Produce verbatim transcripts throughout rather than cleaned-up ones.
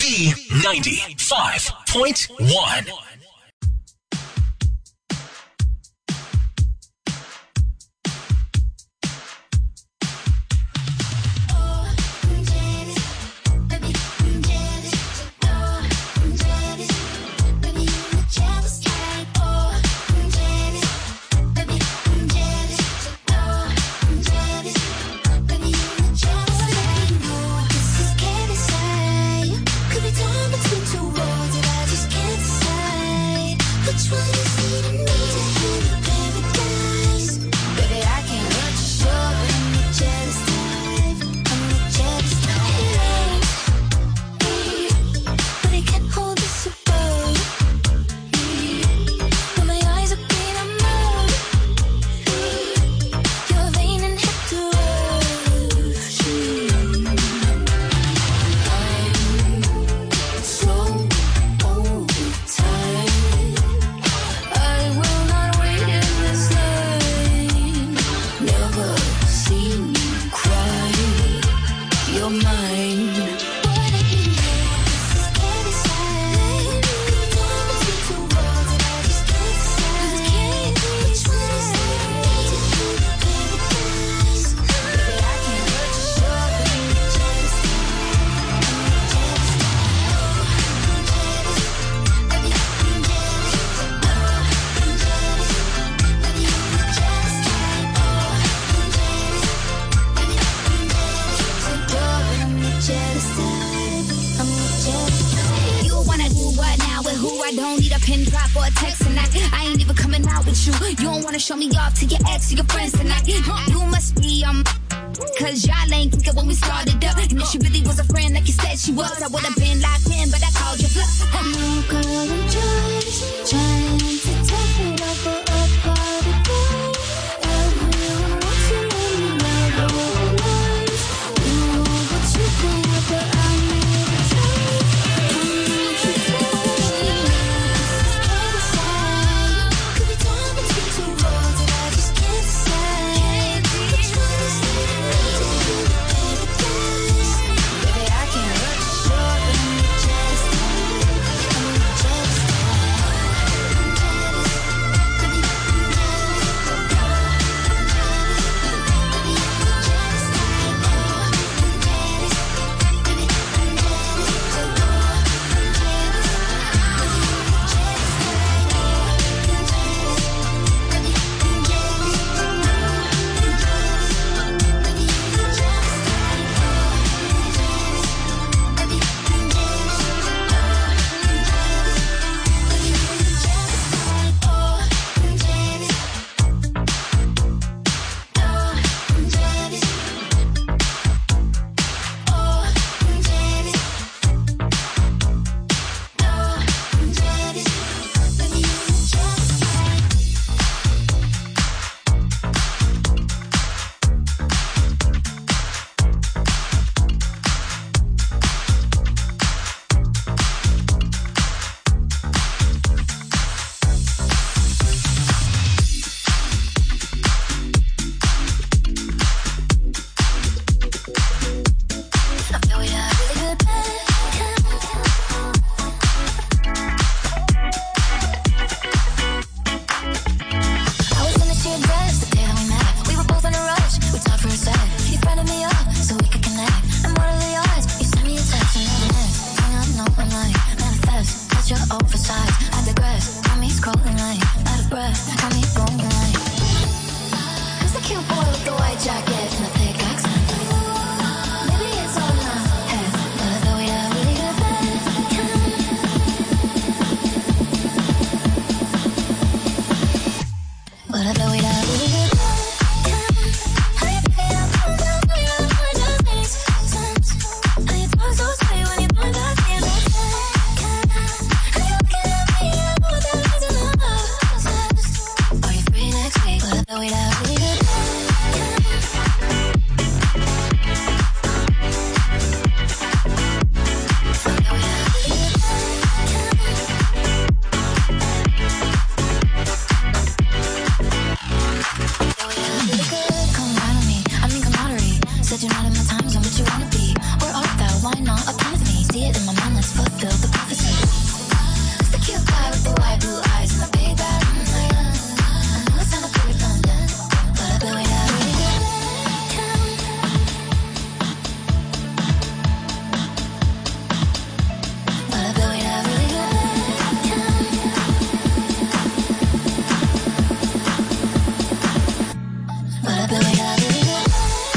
B ninety-five point one. Show me off to your ex or your friends tonight. You must be um, cause y'all ain't think it when we started up. And if she really was a friend like you said she was, I would have been locked in, but I called you bluff. No girl, I'm just trying to take it over apart again. Everyone wants to let me know the whole life. You know what you think, but I need to try. I need to try. Could be torn between two roads that I just can't decide. Which one is leading me to paradise? Baby, I can't hurt you, sure, but I'm fulfilled the prophecy. It's the cute guy with the wide blue eyes and the big bad moonlight. I know it's not pretty redundant, but I bet we have really good time. But I bet we have really good time. But I bet we have really good time.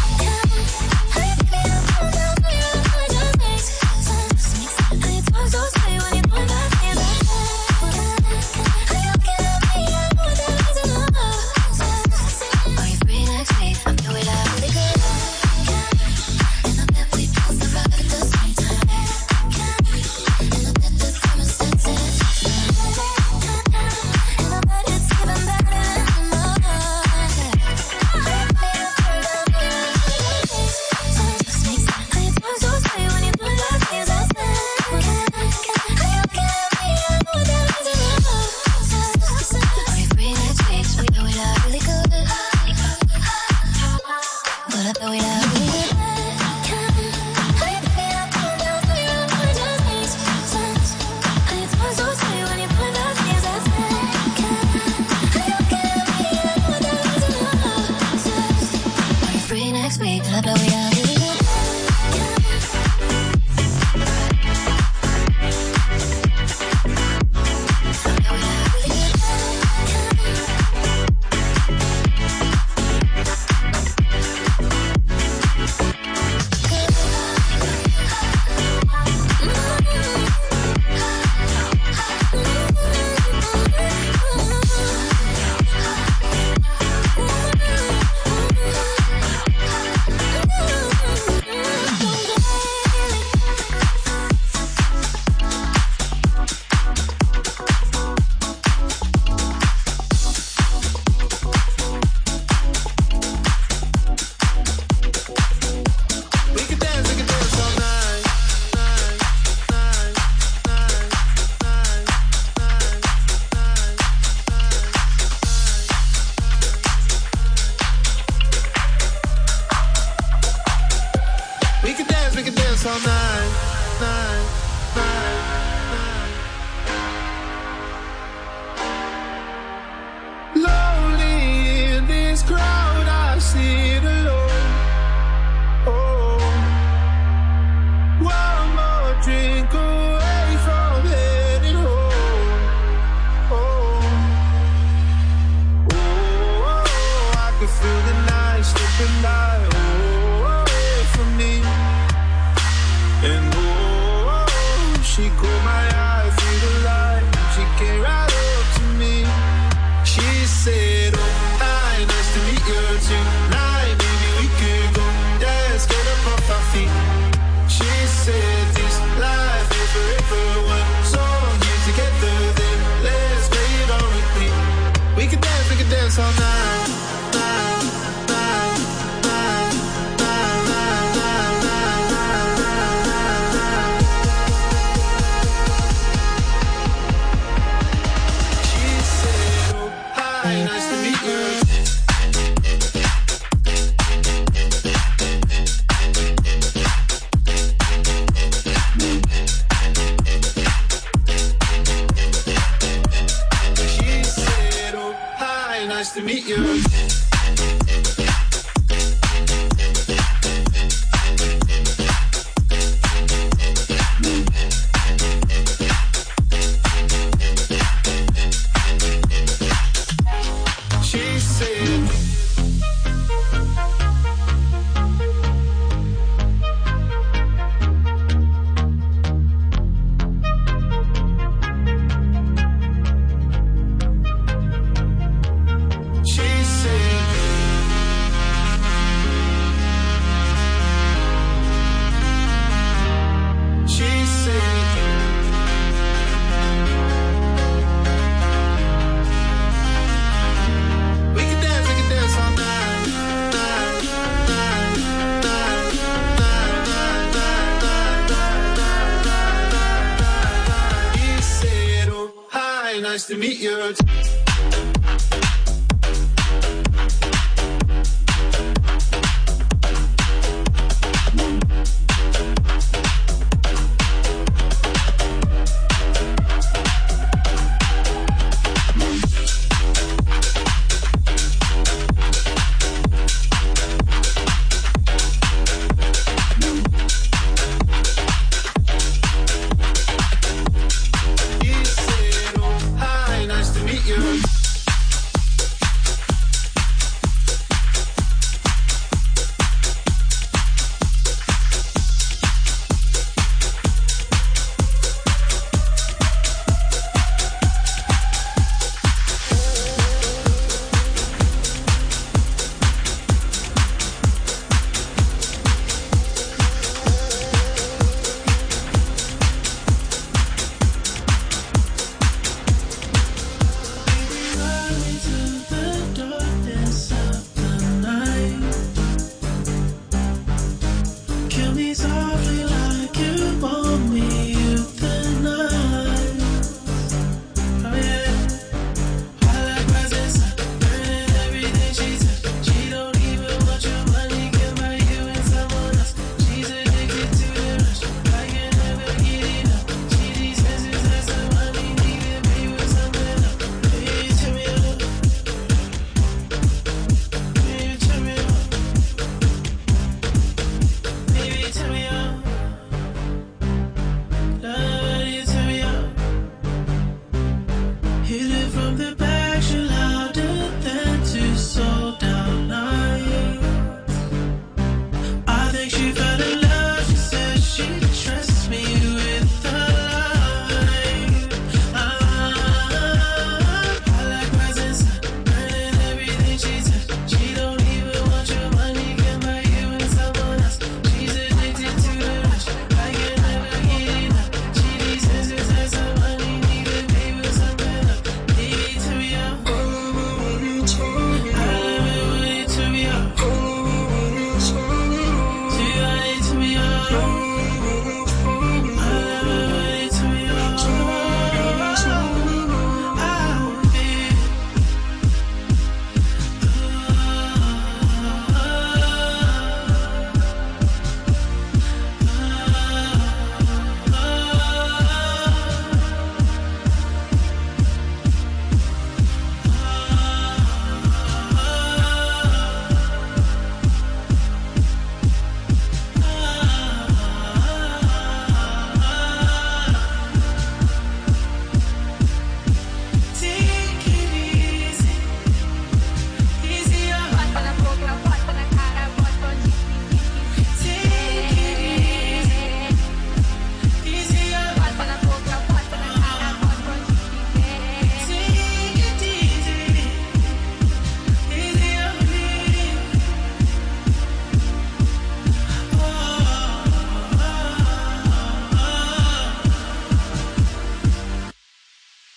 Nice to meet you.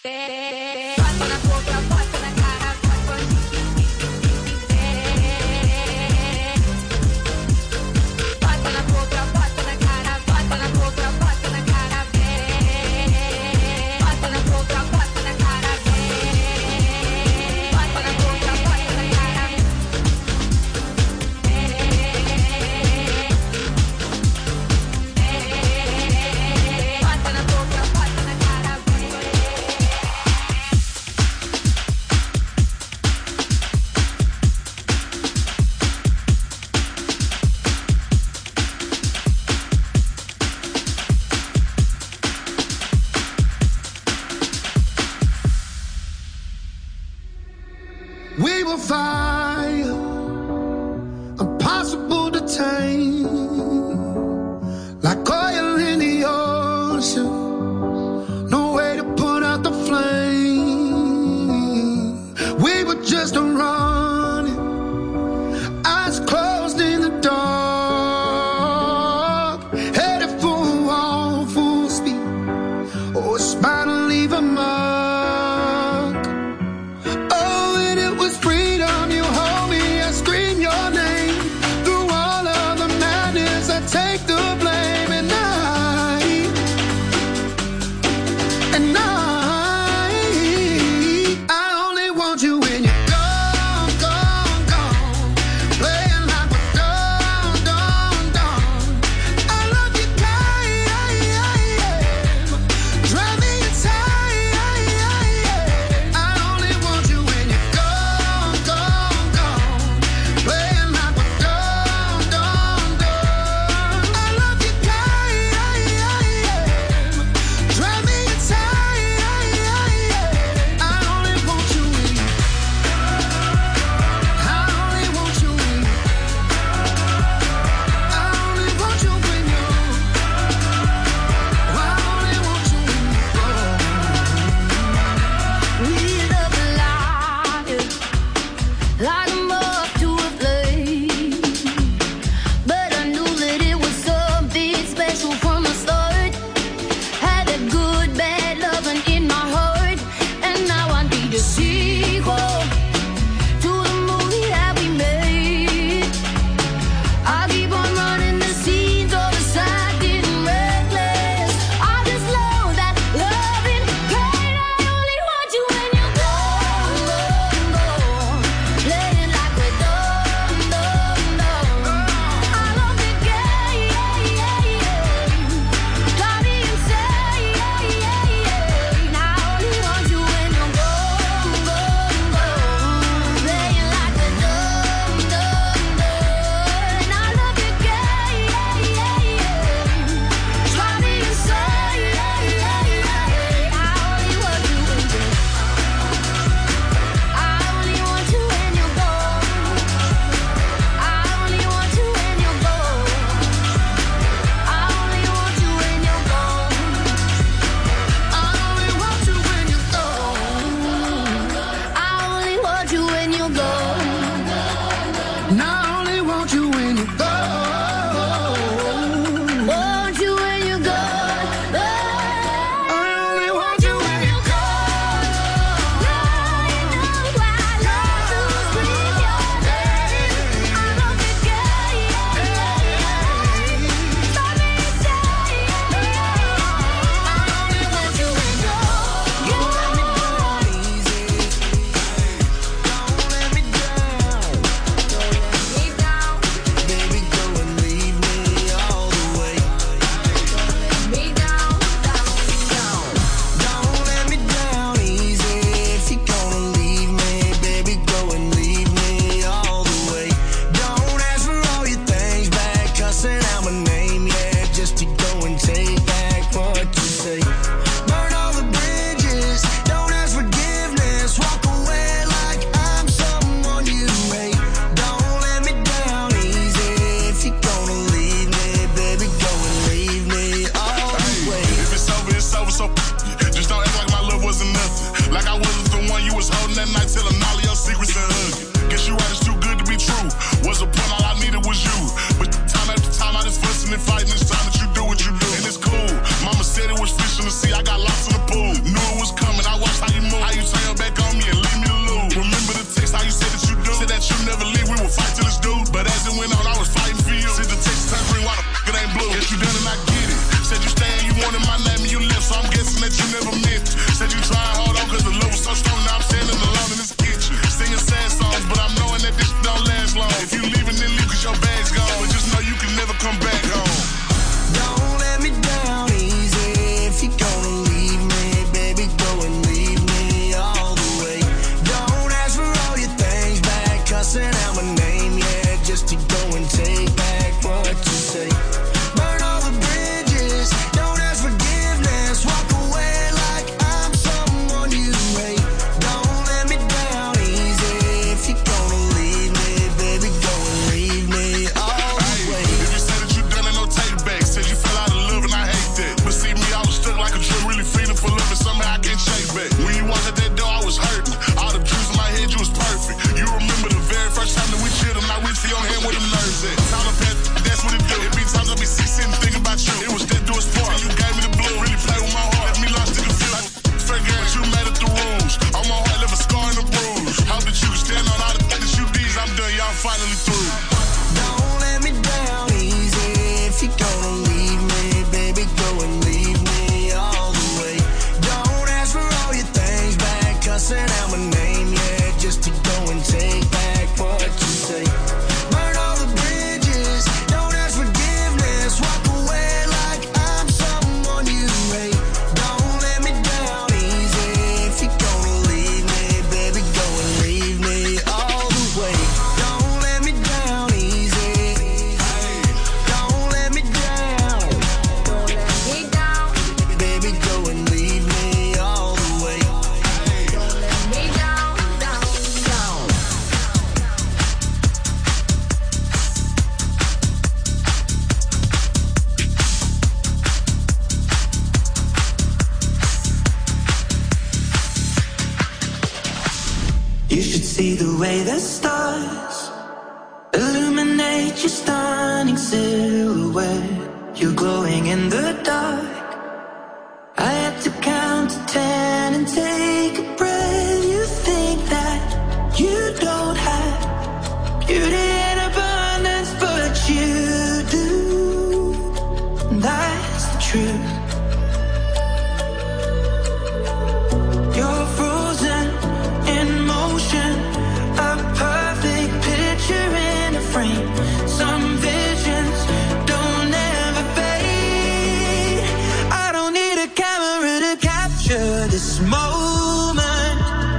We were fire, impossible to tame, like oil in the ocean, no way to put out the flame. We were just running, eyes closed in the dark, headed for a wall, full speed, oh, it's bound to leave a mark. Take the blame, and I, and I, I only want you when you're gone, gone, gone, playing like we're done, done, done. I love you, time, drive me inside. somehow I can't shake back. When you walked out that door, I was hurting. All the juice in my head, you was perfect. You remember the very first time that we chilled and I reached for your hand where them nerves at. Tyler Pat, that's what it do. It be times I be sick sitting thinking about you. It was that do a sport. You gave me the blue, really play with my heart. Left me lost in the field. Like, straight game, but you made it the rules. On my heart, left a scar and a bruise. Hope that you can stand on all the things that you did. I'm done, y'all finally through. Don't let me down easy. If you're gonna leave me, baby, go and leave me all the way. Don't ask for all your things back, cussing out my name, yeah, just to go and take back what you say. Burn all the bridges, don't ask forgiveness, walk away like I'm someone you hate. Don't let me down easy. If you're gonna leave me, baby, go and leave me all the way. Don't let me down easy. Don't let me down. Don't let me down. Baby, go and leave me all the way. Don't let me down, down, down. You should see the way the stars illuminate your stunning silhouette. You're glowing in the dark. I had to count to ten and take a breath. You think that you don't have beauty in abundance, but you do. That's the truth. You're frozen in motion, a perfect picture in a frame. Some visions don't ever fade. I don't need a camera to capture this moment.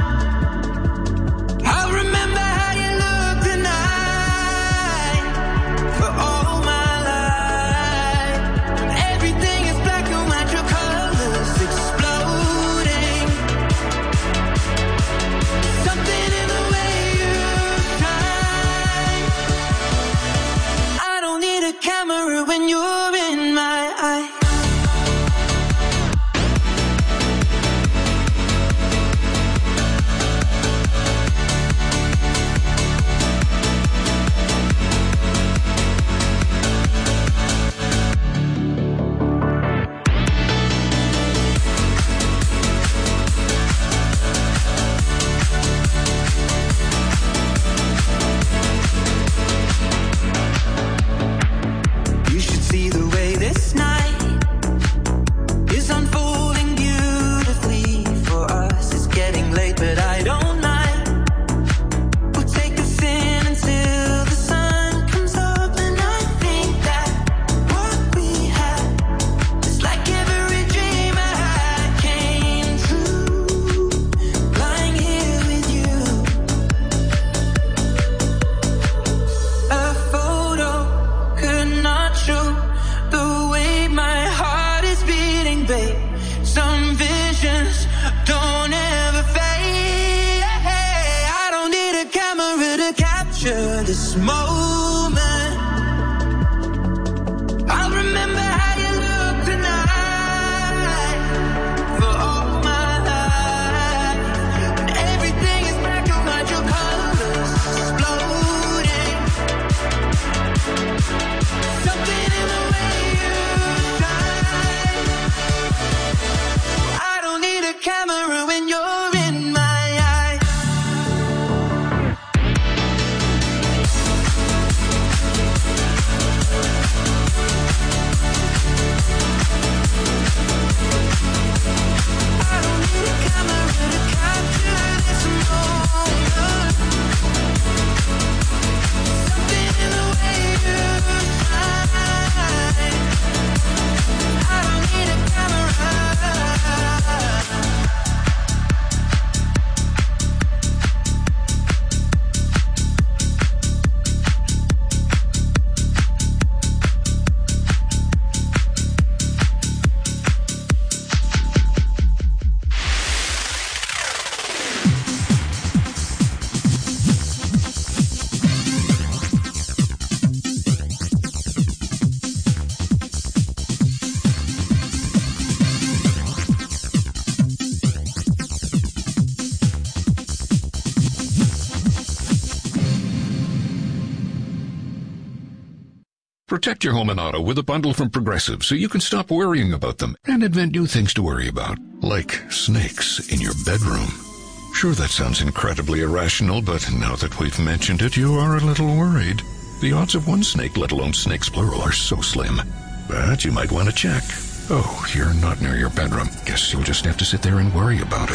I'll remember how you look tonight for all my life. When everything is black and white, your colors exploding. Something in the way you shine. I don't need a camera when you're in my eye. You should see the way this night is unfolding beautifully for us. It's getting late, but I don't mind. We'll take this in until the sun comes up, and I think that what we had is like every dream I had came true. Lying here with you, a photo could not show the way my heart is beating, babe. Some visions don't ever fade. I don't need a camera to capture this moment. I'll remember how you look tonight for all my life. When everything is black and white, your colors exploding. Something in the way you shine. I don't need a camera when you're in my eye. Protect your home and auto with a bundle from Progressive so you can stop worrying about them and invent new things to worry about, like snakes in your bedroom. Sure, that sounds incredibly irrational, but now that we've mentioned it, you are a little worried. The odds of one snake, let alone snakes plural, are so slim. But you might want to check. Oh, you're not near your bedroom. Guess you'll just have to sit there and worry about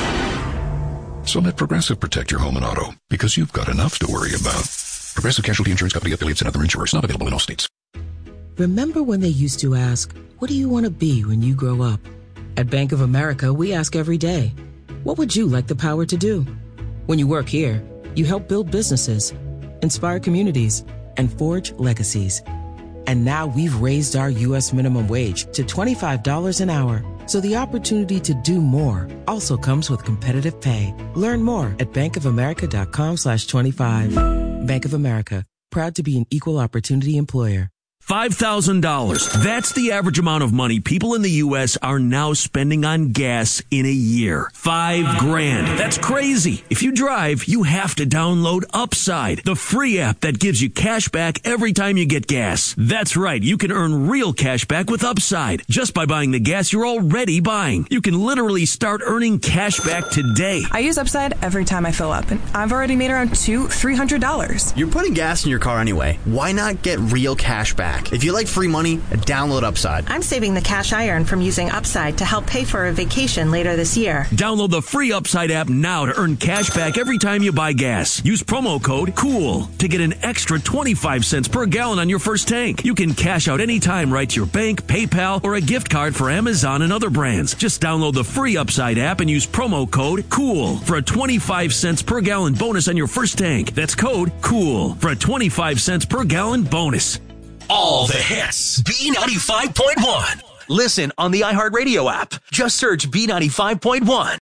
it. So let Progressive protect your home and auto, because you've got enough to worry about. Progressive Casualty Insurance Company, affiliates, and other insurers. Not available in all states. Remember when they used to ask, what do you want to be when you grow up? At Bank of America, we ask every day, what would you like the power to do? When you work here, you help build businesses, inspire communities, and forge legacies. And now we've raised our U S minimum wage to twenty-five dollars an hour. So the opportunity to do more also comes with competitive pay. Learn more at bankofamerica.com slash 25. Bank of America, proud to be an equal opportunity employer. five thousand dollars. That's the average amount of money people in the U S are now spending on gas in a year. Five grand. That's crazy. If you drive, you have to download Upside, the free app that gives you cash back every time you get gas. That's right. You can earn real cash back with Upside just by buying the gas you're already buying. You can literally start earning cash back today. I use Upside every time I fill up, and I've already made around two, three hundred dollars. You're putting gas in your car anyway. Why not get real cash back? If you like free money, download Upside. I'm saving the cash I earn from using Upside to help pay for a vacation later this year. Download the free Upside app now to earn cash back every time you buy gas. Use promo code COOL to get an extra twenty-five cents per gallon on your first tank. You can cash out anytime right to your bank, PayPal, or a gift card for Amazon and other brands. Just download the free Upside app and use promo code COOL for a twenty-five cents per gallon bonus on your first tank. That's code COOL for a twenty-five cents per gallon bonus. All the hits. B ninety-five point one. Listen on the iHeartRadio app. Just search B ninety-five point one.